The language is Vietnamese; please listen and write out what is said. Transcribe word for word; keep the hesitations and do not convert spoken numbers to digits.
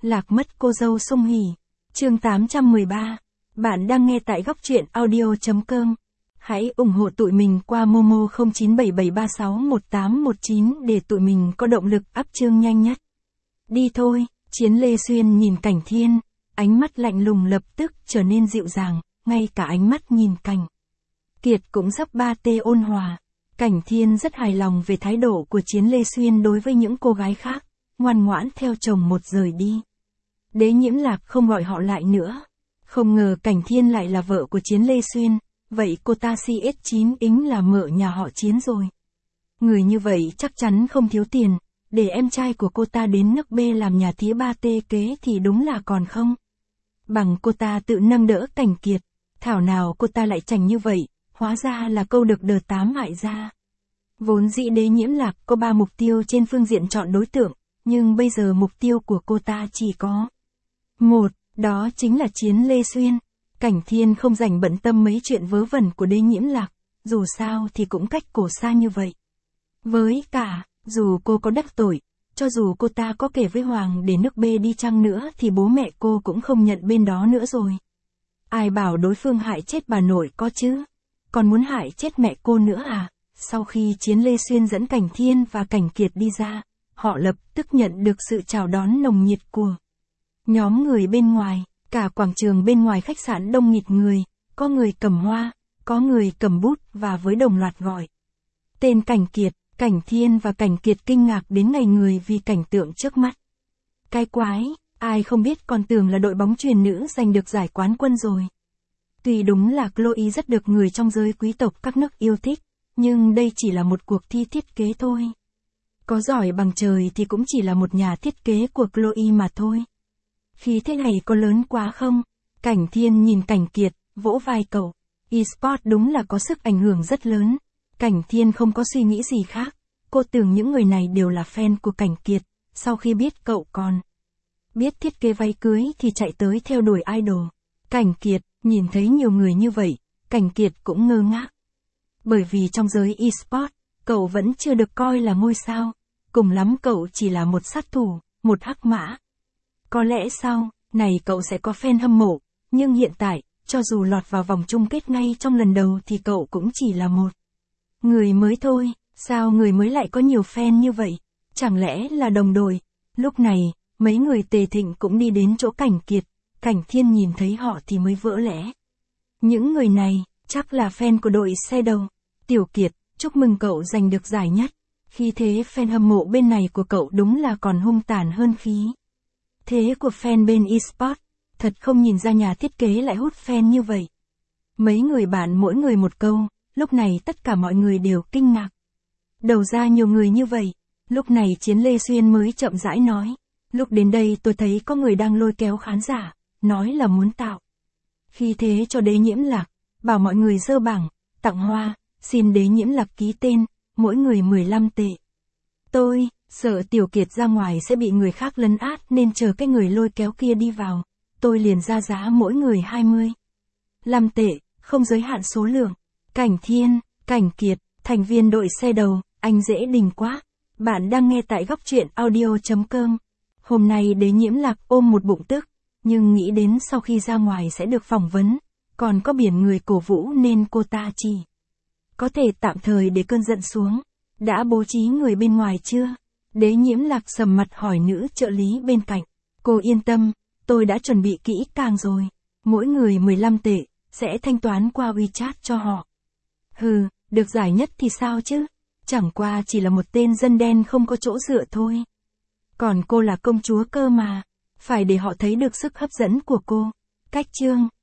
Lạc mất cô dâu Sung Hỉ. Chương tám trăm mười ba. Bạn đang nghe tại góc truyện audio chấm com. Hãy ủng hộ tụi mình qua Momo không chín bảy bảy ba sáu một tám một chín để tụi mình có động lực up chương nhanh nhất. Đi thôi, Chiến Lê Xuyên nhìn Cảnh Thiên, ánh mắt lạnh lùng lập tức trở nên dịu dàng, ngay cả ánh mắt nhìn Cảnh Kiệt cũng sắp ba tê ôn hòa. Cảnh Thiên rất hài lòng về thái độ của Chiến Lê Xuyên đối với những cô gái khác, ngoan ngoãn theo chồng một rời đi. Đế Nhiễm Lạc không gọi họ lại nữa. Không ngờ Cảnh Thiên lại là vợ của Chiến Lê Xuyên, vậy cô ta xê ét chín ính là mợ nhà họ Chiến rồi. Người như vậy chắc chắn không thiếu tiền, để em trai của cô ta đến nước B làm nhà thía ba tê kế thì đúng là còn không. Bằng cô ta tự nâng đỡ Cảnh Kiệt, thảo nào cô ta lại chảnh như vậy, hóa ra là câu được đờ tám hại ra. Vốn dĩ Đế Nhiễm Lạc có ba mục tiêu trên phương diện chọn đối tượng, nhưng bây giờ mục tiêu của cô ta chỉ có một, đó chính là Chiến Lê Xuyên. Cảnh Thiên không rảnh bận tâm mấy chuyện vớ vẩn của Đế Nhiễm Lạc, dù sao thì cũng cách cổ xa như vậy. Với cả, dù cô có đắc tội, cho dù cô ta có kể với Hoàng để nước B đi chăng nữa thì bố mẹ cô cũng không nhận bên đó nữa rồi. Ai bảo đối phương hại chết bà nội có chứ? Còn muốn hại chết mẹ cô nữa à? Sau khi Chiến Lê Xuyên dẫn Cảnh Thiên và Cảnh Kiệt đi ra, họ lập tức nhận được sự chào đón nồng nhiệt của nhóm người bên ngoài. Cả quảng trường bên ngoài khách sạn đông nghịt người, có người cầm hoa, có người cầm bút và với đồng loạt gọi tên Cảnh Kiệt. Cảnh Thiên và Cảnh Kiệt kinh ngạc đến ngây người vì cảnh tượng trước mắt. Cái quái, ai không biết còn tưởng là đội bóng chuyền nữ giành được giải quán quân rồi. Tuy đúng là Chloe rất được người trong giới quý tộc các nước yêu thích, nhưng đây chỉ là một cuộc thi thiết kế thôi. Có giỏi bằng trời thì cũng chỉ là một nhà thiết kế của Chloe mà thôi. Khí thế này có lớn quá không? Cảnh Thiên nhìn Cảnh Kiệt, vỗ vai cậu. E-sport đúng là có sức ảnh hưởng rất lớn. Cảnh Thiên không có suy nghĩ gì khác. Cô tưởng những người này đều là fan của Cảnh Kiệt. Sau khi biết cậu còn biết thiết kế váy cưới thì chạy tới theo đuổi idol. Cảnh Kiệt, nhìn thấy nhiều người như vậy, Cảnh Kiệt cũng ngơ ngác. Bởi vì trong giới e-sport, cậu vẫn chưa được coi là ngôi sao. Cùng lắm cậu chỉ là một sát thủ, một hắc mã. Có lẽ sau này cậu sẽ có fan hâm mộ, nhưng hiện tại, cho dù lọt vào vòng chung kết ngay trong lần đầu thì cậu cũng chỉ là một người mới thôi. Sao người mới lại có nhiều fan như vậy? Chẳng lẽ là đồng đội? Lúc này, mấy người Tề Thịnh cũng đi đến chỗ Cảnh Kiệt. Cảnh Thiên nhìn thấy họ thì mới vỡ lẽ. Những người này, chắc là fan của đội xe đầu. Tiểu Kiệt, chúc mừng cậu giành được giải nhất. Khi thế fan hâm mộ bên này của cậu đúng là còn hung tàn hơn khí thế của fan bên eSport. Thật không nhìn ra nhà thiết kế lại hút fan như vậy. Mấy người bạn mỗi người một câu, lúc này tất cả mọi người đều kinh ngạc. Đầu ra nhiều người như vậy, lúc này Chiến Lê Xuyên mới chậm rãi nói. Lúc đến đây tôi thấy có người đang lôi kéo khán giả, nói là muốn tạo khi thế cho Đế Nhiễm Lạc, bảo mọi người dơ bảng, tặng hoa, xin Đế Nhiễm Lạc ký tên, mỗi người mười lăm tệ. Tôi, sợ Tiểu Kiệt ra ngoài sẽ bị người khác lấn át nên chờ cái người lôi kéo kia đi vào, tôi liền ra giá mỗi người hai mươi lăm tệ, không giới hạn số lượng. Cảnh Thiên, Cảnh Kiệt, thành viên đội xe đầu, anh dễ đình quá. Bạn đang nghe tại góc truyện audio chấm com. Hôm nay Đế Nhiễm Lạc ôm một bụng tức, nhưng nghĩ đến sau khi ra ngoài sẽ được phỏng vấn, còn có biển người cổ vũ nên cô ta chỉ có thể tạm thời để cơn giận xuống. Đã bố trí người bên ngoài chưa? Đế Nhiễm Lạc sầm mặt hỏi nữ trợ lý bên cạnh. Cô yên tâm, tôi đã chuẩn bị kỹ càng rồi. Mỗi người mười lăm tệ, sẽ thanh toán qua WeChat cho họ. Hừ, được giải nhất thì sao chứ? Chẳng qua chỉ là một tên dân đen không có chỗ dựa thôi. Còn cô là công chúa cơ mà. Phải để họ thấy được sức hấp dẫn của cô. Cách chương.